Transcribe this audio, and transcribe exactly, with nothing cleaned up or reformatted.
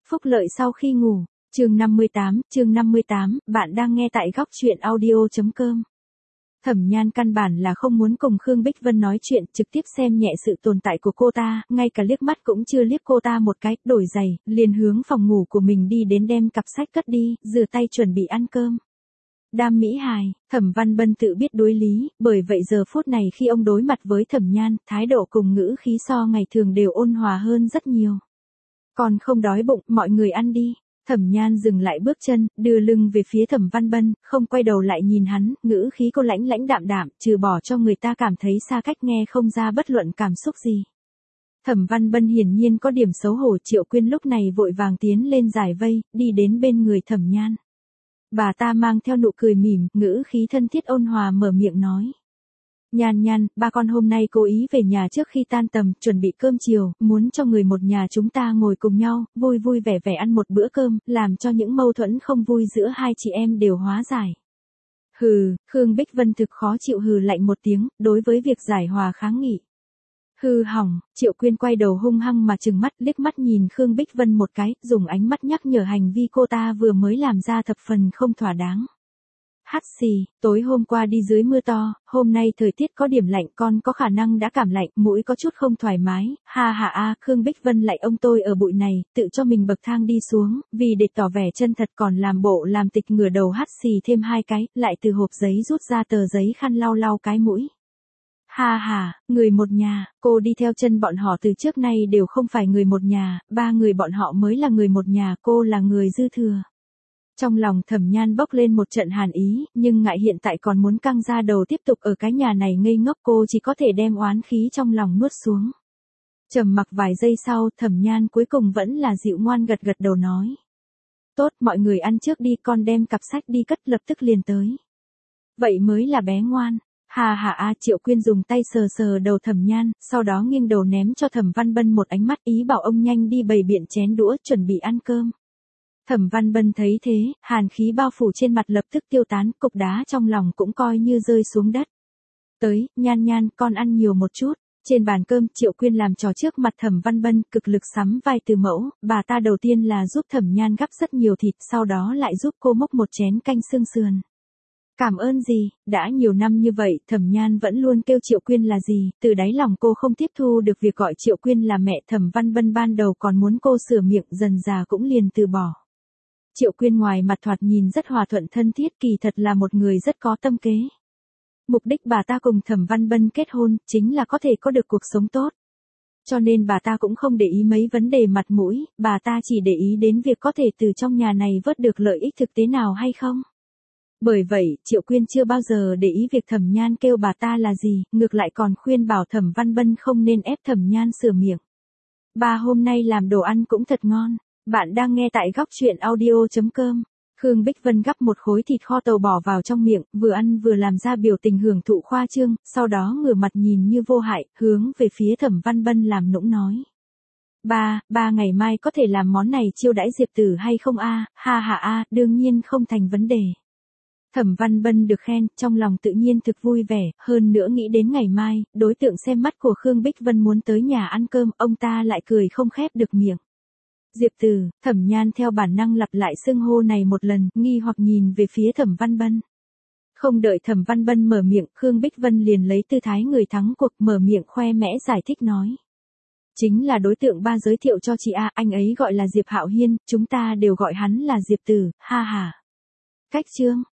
Phúc lợi sau khi ngủ, chương năm mươi tám, chương năm mươi tám, bạn đang nghe tại góc truyện audio chấm com. Thẩm Nhan căn bản là không muốn cùng Khương Bích Vân nói chuyện, trực tiếp xem nhẹ sự tồn tại của cô ta, ngay cả liếc mắt cũng chưa liếc cô ta một cái, đổi giày, liền hướng phòng ngủ của mình đi đến đem cặp sách cất đi, rửa tay chuẩn bị ăn cơm. Đam mỹ hài, Thẩm Văn Bân tự biết đối lý, bởi vậy giờ phút này khi ông đối mặt với Thẩm Nhan, thái độ cùng ngữ khí so ngày thường đều ôn hòa hơn rất nhiều. Còn không đói bụng, mọi người ăn đi. Thẩm Nhan dừng lại bước chân, đưa lưng về phía Thẩm Văn Bân, không quay đầu lại nhìn hắn, ngữ khí cô lãnh lãnh đạm đạm, trừ bỏ cho người ta cảm thấy xa cách nghe không ra bất luận cảm xúc gì. Thẩm Văn Bân hiển nhiên có điểm xấu hổ, Triệu Quyên lúc này vội vàng tiến lên giải vây, đi đến bên người Thẩm Nhan. Bà ta mang theo nụ cười mỉm, ngữ khí thân thiết ôn hòa mở miệng nói. Nhan Nhan, ba con hôm nay cố ý về nhà trước khi tan tầm, chuẩn bị cơm chiều, muốn cho người một nhà chúng ta ngồi cùng nhau, vui vui vẻ vẻ ăn một bữa cơm, làm cho những mâu thuẫn không vui giữa hai chị em đều hóa giải. Hừ, Khương Bích Vân thực khó chịu hừ lạnh một tiếng, đối với việc giải hòa kháng nghị. Hư hỏng, Triệu Quyên quay đầu hung hăng mà trừng mắt, liếc mắt nhìn Khương Bích Vân một cái, dùng ánh mắt nhắc nhở hành vi cô ta vừa mới làm ra thập phần không thỏa đáng. Hắt xì, tối hôm qua đi dưới mưa to, hôm nay thời tiết có điểm lạnh, con có khả năng đã cảm lạnh, mũi có chút không thoải mái, ha ha a, Khương Bích Vân lại ông tôi ở bụi này, tự cho mình bậc thang đi xuống, vì để tỏ vẻ chân thật còn làm bộ làm tịch ngửa đầu hắt xì thêm hai cái, lại từ hộp giấy rút ra tờ giấy khăn lau lau cái mũi. Ha ha, người một nhà, cô đi theo chân bọn họ từ trước nay đều không phải người một nhà, ba người bọn họ mới là người một nhà, cô là người dư thừa. Trong lòng Thẩm Nhan bốc lên một trận hàn ý, nhưng ngại hiện tại còn muốn căng ra đầu tiếp tục ở cái nhà này ngây ngốc, cô chỉ có thể đem oán khí trong lòng nuốt xuống. Trầm mặc vài giây sau, Thẩm Nhan cuối cùng vẫn là dịu ngoan gật gật đầu nói. Tốt, mọi người ăn trước đi, con đem cặp sách đi cất lập tức liền tới. Vậy mới là bé ngoan. Hà hà a, Triệu Quyên dùng tay sờ sờ đầu Thẩm Nhan, sau đó nghiêng đầu ném cho Thẩm Văn Bân một ánh mắt ý bảo ông nhanh đi bày biện chén đũa chuẩn bị ăn cơm. Thẩm Văn Bân thấy thế, hàn khí bao phủ trên mặt lập tức tiêu tán, cục đá trong lòng cũng coi như rơi xuống đất. Tới, Nhan Nhan, con ăn nhiều một chút. Trên bàn cơm, Triệu Quyên làm trò trước mặt Thẩm Văn Bân, cực lực sắm vai từ mẫu, bà ta đầu tiên là giúp Thẩm Nhan gắp rất nhiều thịt, sau đó lại giúp cô múc một chén canh xương sườn. Cảm ơn gì, đã nhiều năm như vậy, Thẩm Nhan vẫn luôn kêu Triệu Quyên là gì, từ đáy lòng cô không tiếp thu được việc gọi Triệu Quyên là mẹ. Thẩm Văn Bân ban đầu còn muốn cô sửa miệng, dần dà cũng liền từ bỏ. Triệu Quyên ngoài mặt thoạt nhìn rất hòa thuận thân thiết, kỳ thật là một người rất có tâm kế. Mục đích bà ta cùng Thẩm Văn Bân kết hôn, chính là có thể có được cuộc sống tốt. Cho nên bà ta cũng không để ý mấy vấn đề mặt mũi, bà ta chỉ để ý đến việc có thể từ trong nhà này vớt được lợi ích thực tế nào hay không. Bởi vậy, Triệu Quyên chưa bao giờ để ý việc Thẩm Nhan kêu bà ta là gì, ngược lại còn khuyên bảo Thẩm Văn Bân không nên ép Thẩm Nhan sửa miệng. Bà hôm nay làm đồ ăn cũng thật ngon. Bạn đang nghe tại góc truyện audio chấm com. Khương Bích Vân gắp một khối thịt kho tàu bỏ vào trong miệng, vừa ăn vừa làm ra biểu tình hưởng thụ khoa trương, sau đó ngửa mặt nhìn như vô hại, hướng về phía Thẩm Văn Bân làm nũng nói. Ba, ba ngày mai có thể làm món này chiêu đãi Diệp Tử hay không a? Ha ha a, đương nhiên không thành vấn đề. Thẩm Văn Bân được khen, trong lòng tự nhiên thực vui vẻ, hơn nữa nghĩ đến ngày mai, đối tượng xem mắt của Khương Bích Vân muốn tới nhà ăn cơm, ông ta lại cười không khép được miệng. Diệp Tử, Thẩm Nhan theo bản năng lặp lại xưng hô này một lần, nghi hoặc nhìn về phía Thẩm Văn Bân. Không đợi Thẩm Văn Bân mở miệng, Khương Bích Vân liền lấy tư thái người thắng cuộc mở miệng khoe mẽ giải thích nói. Chính là đối tượng ba giới thiệu cho chị a, anh ấy gọi là Diệp Hạo Hiên, chúng ta đều gọi hắn là Diệp Tử, ha ha. Cách chương,